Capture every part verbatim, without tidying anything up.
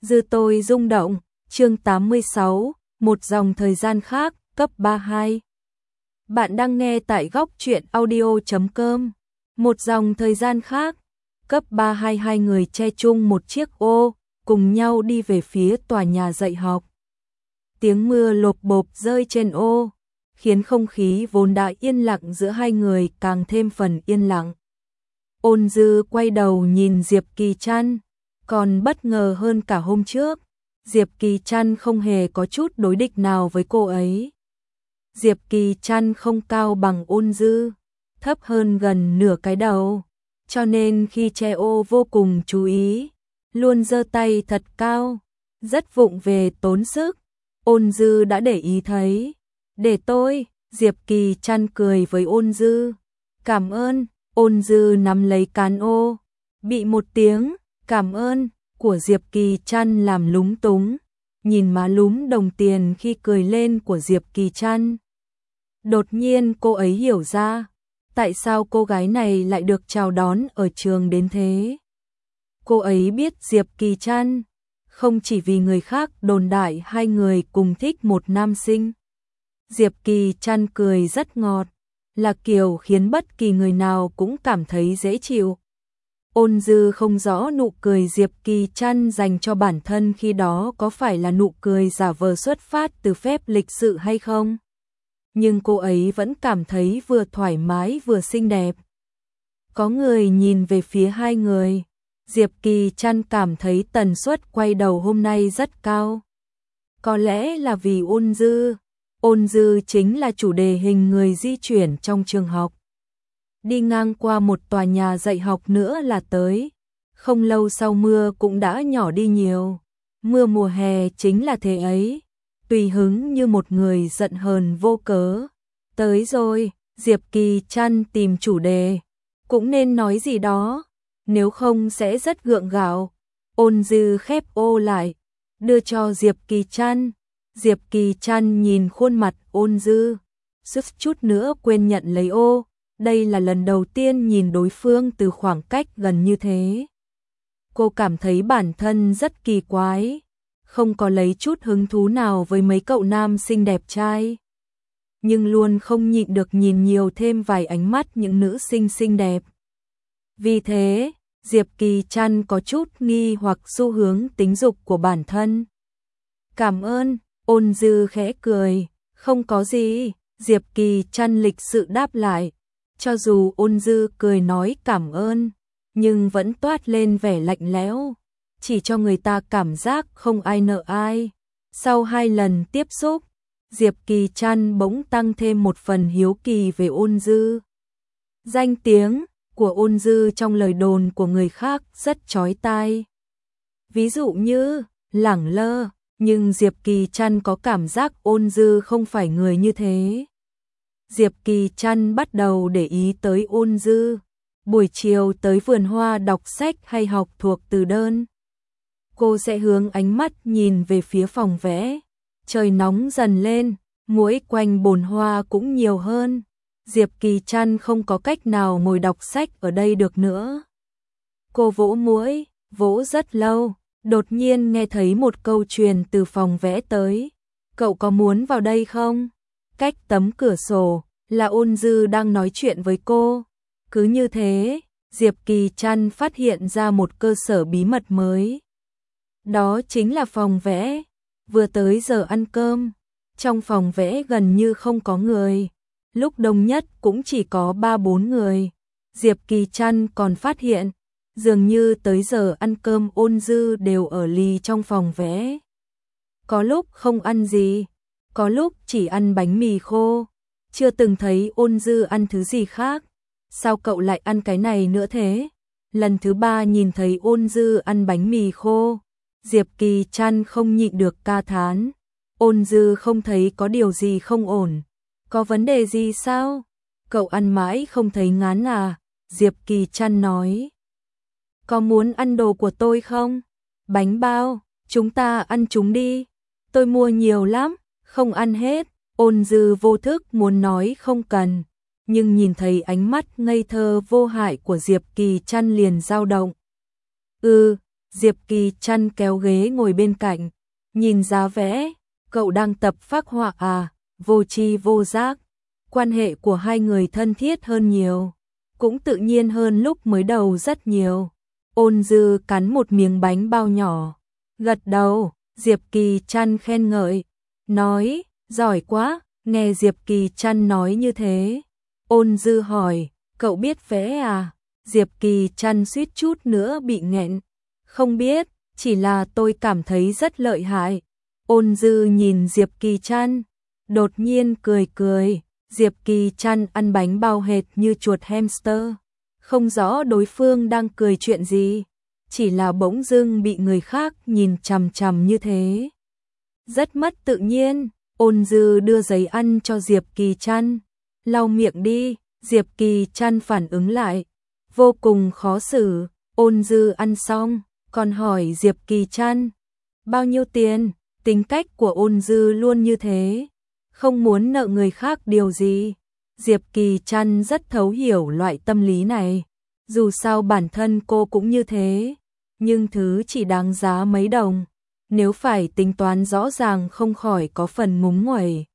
Dư tôi rung động, chương tám mươi sáu, một dòng thời gian khác, cấp ba mươi hai. Bạn đang nghe tại góc truyện audio chấm com. Một dòng thời gian khác, cấp ba mươi hai, hai người che chung một chiếc ô, cùng nhau đi về phía tòa nhà dạy học. Tiếng mưa lộp bộp rơi trên ô, khiến không khí vốn đã yên lặng giữa hai người càng thêm phần yên lặng. Ôn Dư quay đầu nhìn Diệp Kỳ Trăn, còn bất ngờ hơn cả hôm trước, Diệp Kỳ Trăn không hề có chút đối địch nào với cô ấy. Diệp Kỳ Trăn không cao bằng Ôn Dư, thấp hơn gần nửa cái đầu, cho nên khi che ô vô cùng chú ý, luôn giơ tay thật cao, rất vụng về tốn sức. Ôn Dư đã để ý thấy. Để tôi, Diệp Kỳ Trăn cười với Ôn Dư. Cảm ơn. Ôn Dư nắm lấy cán ô, bị một tiếng cảm ơn của Diệp Kỳ Trăn làm lúng túng, nhìn má lúm đồng tiền khi cười lên của Diệp Kỳ Trăn. Đột nhiên cô ấy hiểu ra, tại sao cô gái này lại được chào đón ở trường đến thế. Cô ấy biết Diệp Kỳ Trăn không chỉ vì người khác đồn đại hai người cùng thích một nam sinh. Diệp Kỳ Trăn cười rất ngọt, là kiểu khiến bất kỳ người nào cũng cảm thấy dễ chịu. Ôn Dư không rõ nụ cười Diệp Kỳ Trăn dành cho bản thân khi đó có phải là nụ cười giả vờ xuất phát từ phép lịch sự hay không. Nhưng cô ấy vẫn cảm thấy vừa thoải mái vừa xinh đẹp. Có người nhìn về phía hai người, Diệp Kỳ Trăn cảm thấy tần suất quay đầu hôm nay rất cao. Có lẽ là vì Ôn Dư. Ôn Dư chính là chủ đề hình người di chuyển trong trường học. Đi ngang qua một tòa nhà dạy học nữa là tới. Không lâu sau mưa cũng đã nhỏ đi nhiều. Mưa mùa hè chính là thế ấy. Tùy hứng như một người giận hờn vô cớ. Tới rồi, Diệp Kỳ Trăn tìm chủ đề. Cũng nên nói gì đó, nếu không sẽ rất gượng gạo. Ôn Dư khép ô lại, đưa cho Diệp Kỳ Trăn. Diệp Kỳ Trăn nhìn khuôn mặt Ôn Dư, suýt chút nữa quên nhận lấy ô. Đây là lần đầu tiên nhìn đối phương từ khoảng cách gần như thế. Cô cảm thấy bản thân rất kỳ quái, không có lấy chút hứng thú nào với mấy cậu nam xinh đẹp trai. Nhưng luôn không nhịn được nhìn nhiều thêm vài ánh mắt những nữ sinh xinh đẹp. Vì thế, Diệp Kỳ Trăn có chút nghi hoặc xu hướng tính dục của bản thân. Cảm ơn. Ôn Dư khẽ cười, không có gì. Diệp Kỳ Trăn lịch sự đáp lại. Cho dù Ôn Dư cười nói cảm ơn, nhưng vẫn toát lên vẻ lạnh lẽo, chỉ cho người ta cảm giác không ai nợ ai. Sau hai lần tiếp xúc, Diệp Kỳ Trăn bỗng tăng thêm một phần hiếu kỳ về Ôn Dư. Danh tiếng của Ôn Dư trong lời đồn của người khác rất chói tai. Ví dụ như lẳng lơ. Nhưng Diệp Kỳ Trăn có cảm giác Ôn Dư không phải người như thế. Diệp Kỳ Trăn bắt đầu để ý tới Ôn Dư. Buổi chiều tới vườn hoa đọc sách hay học thuộc từ đơn. Cô sẽ hướng ánh mắt nhìn về phía phòng vẽ. Trời nóng dần lên, muỗi quanh bồn hoa cũng nhiều hơn. Diệp Kỳ Trăn không có cách nào ngồi đọc sách ở đây được nữa. Cô vỗ muỗi, vỗ rất lâu. Đột nhiên nghe thấy một câu truyền từ phòng vẽ tới. Cậu có muốn vào đây không? Cách tấm cửa sổ là Ôn Dư đang nói chuyện với cô. Cứ như thế, Diệp Kỳ Trăn phát hiện ra một cơ sở bí mật mới. Đó chính là phòng vẽ. Vừa tới giờ ăn cơm, trong phòng vẽ gần như không có người. Lúc đông nhất cũng chỉ có ba bốn người. Diệp Kỳ Trăn còn phát hiện, dường như tới giờ ăn cơm Ôn Dư đều ở lì trong phòng vẽ. Có lúc không ăn gì, có lúc chỉ ăn bánh mì khô. Chưa từng thấy Ôn Dư ăn thứ gì khác. Sao cậu lại ăn cái này nữa thế? Lần thứ ba nhìn thấy Ôn Dư ăn bánh mì khô, Diệp Kỳ Trăn không nhịn được ca thán. Ôn Dư không thấy có điều gì không ổn. Có vấn đề gì sao? Cậu ăn mãi không thấy ngán à? Diệp Kỳ Trăn nói. Có muốn ăn đồ của tôi không? Bánh bao, chúng ta ăn chúng đi. Tôi mua nhiều lắm, không ăn hết. Ôn Dư vô thức muốn nói không cần, nhưng nhìn thấy ánh mắt ngây thơ vô hại của Diệp Kỳ Trăn liền dao động. Ừ, Diệp Kỳ Trăn kéo ghế ngồi bên cạnh, nhìn giá vẽ, cậu đang tập phác họa à, vô tri vô giác. Quan hệ của hai người thân thiết hơn nhiều, cũng tự nhiên hơn lúc mới đầu rất nhiều. Ôn Dư cắn một miếng bánh bao nhỏ, gật đầu. Diệp Kỳ Trăn khen ngợi, nói, giỏi quá. Nghe Diệp Kỳ Trăn nói như thế, Ôn Dư hỏi, cậu biết vẽ à? Diệp Kỳ Trăn suýt chút nữa bị nghẹn, không biết, chỉ là tôi cảm thấy rất lợi hại. Ôn Dư nhìn Diệp Kỳ Trăn, đột nhiên cười cười. Diệp Kỳ Trăn ăn bánh bao hệt như chuột hamster, không rõ đối phương đang cười chuyện gì, chỉ là bỗng dưng bị người khác nhìn chằm chằm như thế, rất mất tự nhiên. Ôn Dư đưa giấy ăn cho Diệp Kỳ Trăn, lau miệng đi. Diệp Kỳ Trăn phản ứng lại, vô cùng khó xử. Ôn Dư ăn xong, còn hỏi Diệp Kỳ Trăn, bao nhiêu tiền? Tính cách của Ôn Dư luôn như thế, không muốn nợ người khác điều gì. Diệp Kỳ Trăn rất thấu hiểu loại tâm lý này, dù sao bản thân cô cũng như thế, nhưng thứ chỉ đáng giá mấy đồng, nếu phải tính toán rõ ràng không khỏi có phần ngúng nguẩy.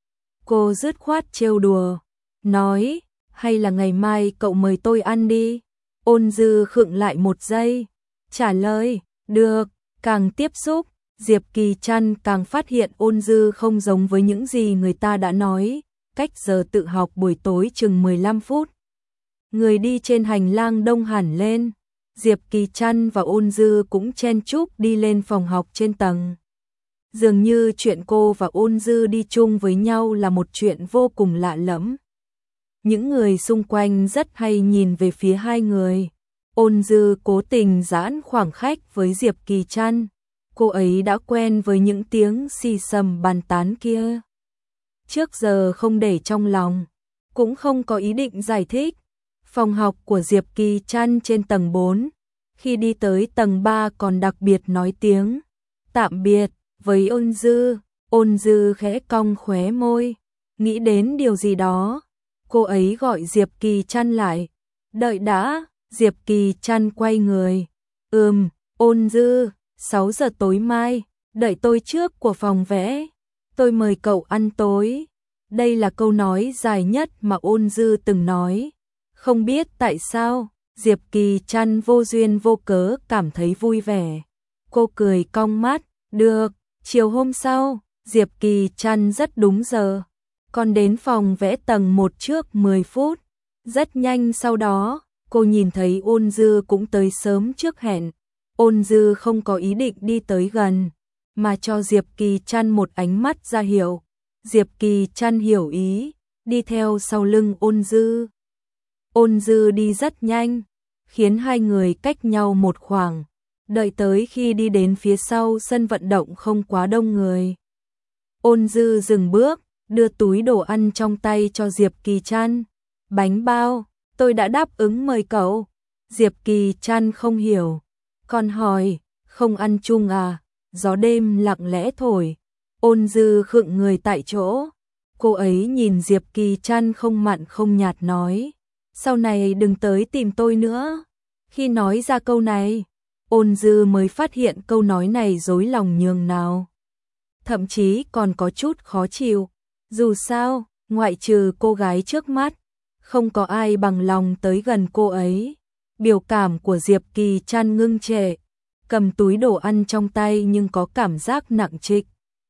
Cô dứt khoát trêu đùa, nói, hay là ngày mai cậu mời tôi ăn đi. Ôn Dư khựng lại một giây, trả lời, được. Càng tiếp xúc, Diệp Kỳ Trăn càng phát hiện Ôn Dư không giống với những gì người ta đã nói. Cách giờ tự học buổi tối chừng mười lăm phút, người đi trên hành lang đông hẳn lên. Diệp Kỳ Trăn và Ôn Dư cũng chen chúc đi lên phòng học trên tầng. Dường như chuyện cô và Ôn Dư đi chung với nhau là một chuyện vô cùng lạ lẫm. Những người xung quanh rất hay nhìn về phía hai người. Ôn Dư cố tình giãn khoảng khách với Diệp Kỳ Trăn. Cô ấy đã quen với những tiếng xì xầm bàn tán kia, trước giờ không để trong lòng, cũng không có ý định giải thích. Phòng học của Diệp Kỳ Trăn trên tầng bốn, khi đi tới tầng ba còn đặc biệt nói tiếng tạm biệt với Ôn Dư. Ôn Dư khẽ cong khóe môi, nghĩ đến điều gì đó, cô ấy gọi Diệp Kỳ Trăn lại, đợi đã. Diệp Kỳ Trăn quay người, ừm, Ôn Dư, sáu giờ tối mai, đợi tôi trước của phòng vẽ, tôi mời cậu ăn tối. Đây là câu nói dài nhất mà Ôn Dư từng nói. Không biết tại sao, Diệp Kỳ Trăn vô duyên vô cớ cảm thấy vui vẻ. Cô cười cong mắt, được. Chiều hôm sau, Diệp Kỳ Trăn rất đúng giờ, còn đến phòng vẽ tầng một trước mười phút. Rất nhanh sau đó, cô nhìn thấy Ôn Dư cũng tới sớm trước hẹn. Ôn Dư không có ý định đi tới gần, mà cho Diệp Kỳ Trăn một ánh mắt ra hiệu. Diệp Kỳ Trăn hiểu ý, đi theo sau lưng Ôn Dư. Ôn Dư đi rất nhanh, khiến hai người cách nhau một khoảng. Đợi tới khi đi đến phía sau sân vận động không quá đông người, Ôn Dư dừng bước, đưa túi đồ ăn trong tay cho Diệp Kỳ Trăn. Bánh bao, tôi đã đáp ứng mời cậu. Diệp Kỳ Trăn không hiểu, còn hỏi, không ăn chung à? Gió đêm lặng lẽ thổi. Ôn Dư khựng người tại chỗ. Cô ấy nhìn Diệp Kỳ Trăn không mặn không nhạt nói, sau này đừng tới tìm tôi nữa. Khi nói ra câu này, Ôn Dư mới phát hiện câu nói này dối lòng nhường nào. Thậm chí còn có chút khó chịu. Dù sao, ngoại trừ cô gái trước mắt, không có ai bằng lòng tới gần cô ấy. Biểu cảm của Diệp Kỳ Trăn ngưng trệ, cầm túi đồ ăn trong tay nhưng có cảm giác nặng trịch.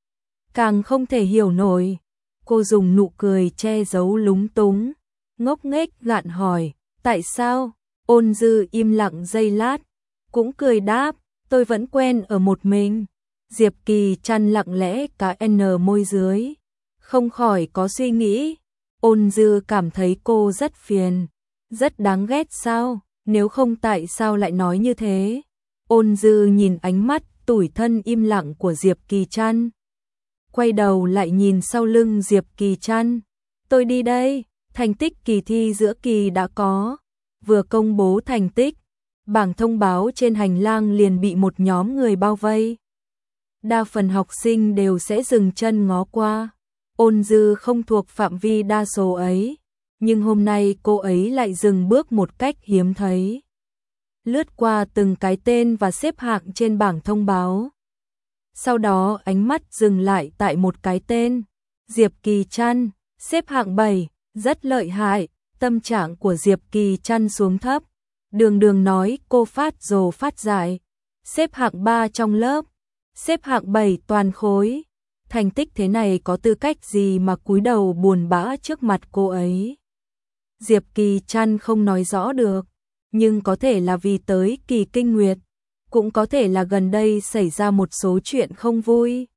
Càng không thể hiểu nổi. Cô dùng nụ cười che giấu lúng túng, ngốc nghếch gạn hỏi, tại sao? Ôn Dư im lặng giây lát, cũng cười đáp, tôi vẫn quen ở một mình. Diệp Kỳ Trăn lặng lẽ cá N môi dưới, không khỏi có suy nghĩ. Ôn Dư cảm thấy cô rất phiền, rất đáng ghét sao? Nếu không tại sao lại nói như thế? Ôn Dư nhìn ánh mắt tủi thân im lặng của Diệp Kỳ Trăn, quay đầu lại nhìn sau lưng Diệp Kỳ Trăn. Tôi đi đây. Thành tích kỳ thi giữa kỳ đã có, vừa công bố thành tích, bảng thông báo trên hành lang liền bị một nhóm người bao vây. Đa phần học sinh đều sẽ dừng chân ngó qua. Ôn Dư không thuộc phạm vi đa số ấy, nhưng hôm nay cô ấy lại dừng bước một cách hiếm thấy. lướt qua từng cái tên và xếp hạng trên bảng thông báo. Sau đó ánh mắt dừng lại tại một cái tên, Diệp Kỳ Trăn, xếp hạng bảy, rất lợi hại. Tâm trạng của Diệp Kỳ Trăn xuống thấp. Đường Đường nói cô phát rồ phát giải, xếp hạng ba trong lớp, xếp hạng bảy toàn khối. Thành tích thế này có tư cách gì mà cúi đầu buồn bã trước mặt cô ấy. Diệp Kỳ Trăn không nói rõ được, nhưng có thể là vì tới kỳ kinh nguyệt, cũng có thể là gần đây xảy ra một số chuyện không vui.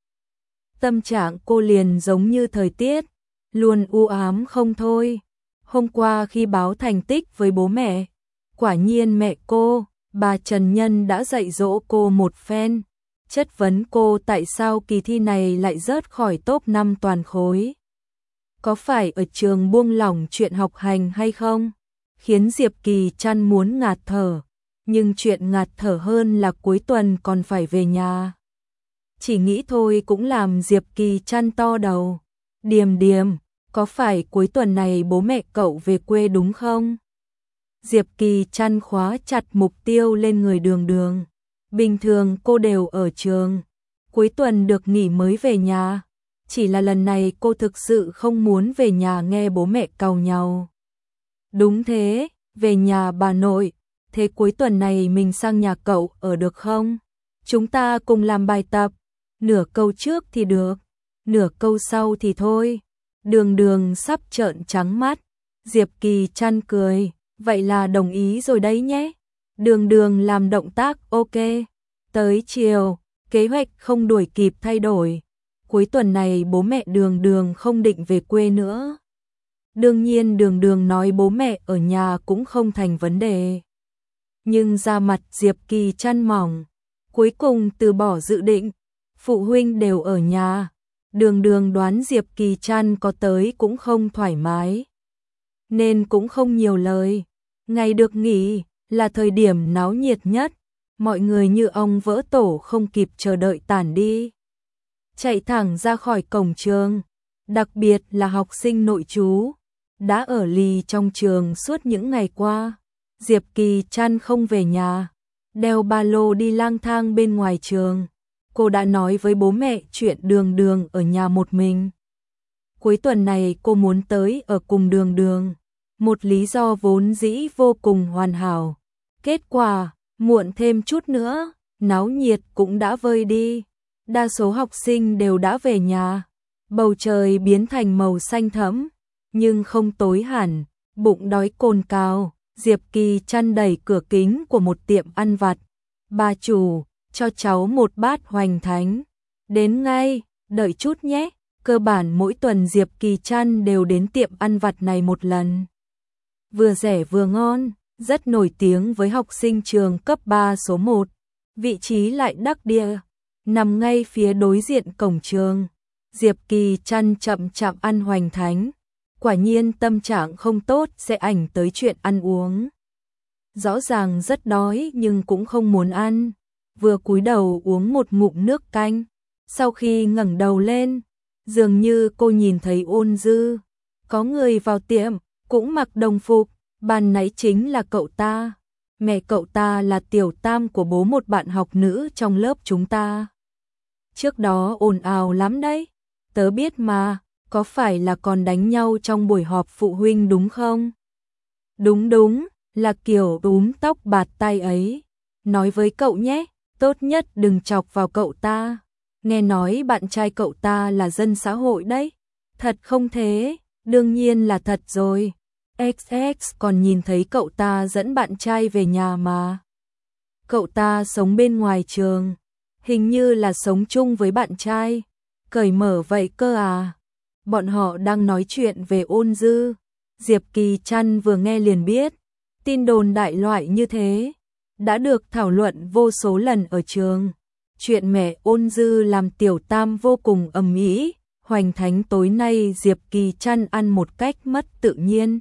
Tâm trạng cô liền giống như thời tiết, luôn u ám không thôi. Hôm qua khi báo thành tích với bố mẹ, quả nhiên mẹ cô, bà Trần Nhân đã dạy dỗ cô một phen, chất vấn cô tại sao kỳ thi này lại rớt khỏi top năm toàn khối. Có phải ở trường buông lỏng chuyện học hành hay không? Khiến Diệp Kỳ Trăn muốn ngạt thở, nhưng chuyện ngạt thở hơn là cuối tuần còn phải về nhà. Chỉ nghĩ thôi cũng làm Diệp Kỳ Trăn to đầu. Điềm Điềm, có phải cuối tuần này bố mẹ cậu về quê đúng không? Diệp Kỳ Trăn khóa chặt mục tiêu lên người Đường Đường. Bình thường cô đều ở trường, cuối tuần được nghỉ mới về nhà. Chỉ là lần này cô thực sự không muốn về nhà nghe bố mẹ càu nhàu. Đúng thế, về nhà bà nội. Thế cuối tuần này mình sang nhà cậu ở được không? Chúng ta cùng làm bài tập. Nửa câu trước thì được, nửa câu sau thì thôi. Đường Đường sắp trợn trắng mắt. Diệp Kỳ Trăn cười, vậy là đồng ý rồi đấy nhé. Đường Đường làm động tác ok. Tới chiều, kế hoạch không đuổi kịp thay đổi. Cuối tuần này bố mẹ Đường Đường không định về quê nữa. Đương nhiên Đường Đường nói bố mẹ ở nhà cũng không thành vấn đề. Nhưng da mặt Diệp Kỳ Trăn mỏng, cuối cùng từ bỏ dự định. Phụ huynh đều ở nhà. Đường Đường đoán Diệp Kỳ Trăn có tới cũng không thoải mái, nên cũng không nhiều lời. Ngày được nghỉ là thời điểm náo nhiệt nhất, mọi người như ong vỡ tổ không kịp chờ đợi tản đi, chạy thẳng ra khỏi cổng trường. Đặc biệt là học sinh nội trú, đã ở lì trong trường suốt những ngày qua. Diệp Kỳ Trăn không về nhà, đeo ba lô đi lang thang bên ngoài trường. Cô đã nói với bố mẹ chuyện Đường Đường ở nhà một mình. Cuối tuần này cô muốn tới ở cùng Đường Đường, một lý do vốn dĩ vô cùng hoàn hảo. Kết quả, muộn thêm chút nữa, náo nhiệt cũng đã vơi đi. Đa số học sinh đều đã về nhà. Bầu trời biến thành màu xanh thẫm, nhưng không tối hẳn, bụng đói cồn cào. Diệp Kỳ Trăn đẩy cửa kính của một tiệm ăn vặt. Bà chủ, cho cháu một bát hoành thánh. Đến ngay, đợi chút nhé. Cơ bản mỗi tuần Diệp Kỳ Trăn đều đến tiệm ăn vặt này một lần. Vừa rẻ vừa ngon, rất nổi tiếng với học sinh trường cấp ba số một. Vị trí lại đắc địa, nằm ngay phía đối diện cổng trường. Diệp Kỳ Trăn chậm chậm ăn hoành thánh. Quả nhiên tâm trạng không tốt sẽ ảnh tới chuyện ăn uống. Rõ ràng rất đói nhưng cũng không muốn ăn. Vừa cúi đầu uống một ngụm nước canh. Sau khi ngẩng đầu lên, dường như cô nhìn thấy Ôn Dư. Có người vào tiệm, cũng mặc đồng phục. Ban nãy chính là cậu ta. Mẹ cậu ta là tiểu tam của bố một bạn học nữ trong lớp chúng ta. Trước đó ồn ào lắm đấy. Tớ biết mà, có phải là còn đánh nhau trong buổi họp phụ huynh đúng không? Đúng đúng, là kiểu úm tóc bạt tay ấy. Nói với cậu nhé, tốt nhất đừng chọc vào cậu ta. Nghe nói bạn trai cậu ta là dân xã hội đấy. Thật không thế? Đương nhiên là thật rồi. ích ích còn nhìn thấy cậu ta dẫn bạn trai về nhà mà. Cậu ta sống bên ngoài trường, hình như là sống chung với bạn trai. Cởi mở vậy cơ à? Bọn họ đang nói chuyện về Ôn Dư. Diệp Kỳ Trăn vừa nghe liền biết, tin đồn đại loại như thế đã được thảo luận vô số lần ở trường. Chuyện mẹ Ôn Dư làm tiểu tam vô cùng ầm ĩ. Hoành thánh tối nay Diệp Kỳ Trăn ăn một cách mất tự nhiên.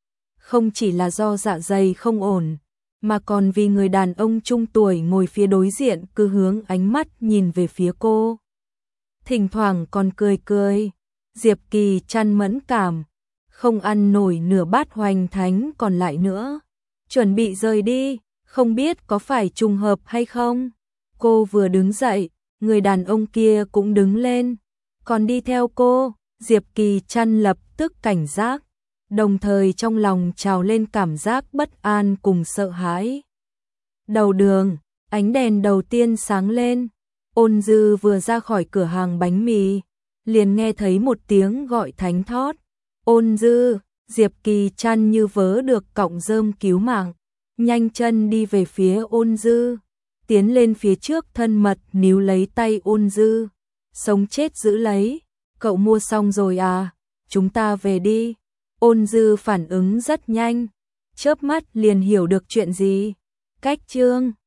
Không chỉ là do dạ dày không ổn, mà còn vì người đàn ông trung tuổi ngồi phía đối diện cứ hướng ánh mắt nhìn về phía cô. Thỉnh thoảng còn cười cười. Diệp Kỳ Trăn mẫn cảm, không ăn nổi nửa bát hoành thánh còn lại nữa. Chuẩn bị rời đi, Không biết có phải trùng hợp hay không? Cô vừa đứng dậy, người đàn ông kia cũng đứng lên, còn đi theo cô. Diệp Kỳ Trăn lập tức cảnh giác, đồng thời trong lòng trào lên cảm giác bất an cùng sợ hãi. Đầu đường, ánh đèn đầu tiên sáng lên, Ôn Dư vừa ra khỏi cửa hàng bánh mì, liền nghe thấy một tiếng gọi thánh thót. Ôn Dư, Diệp Kỳ Trăn như vớ được cọng rơm cứu mạng, nhanh chân đi về phía Ôn Dư, tiến lên phía trước thân mật níu lấy tay Ôn Dư, sống chết giữ lấy. Cậu mua xong rồi à, chúng ta về đi. Ôn Dư phản ứng rất nhanh, chớp mắt liền hiểu được chuyện gì. Cách chương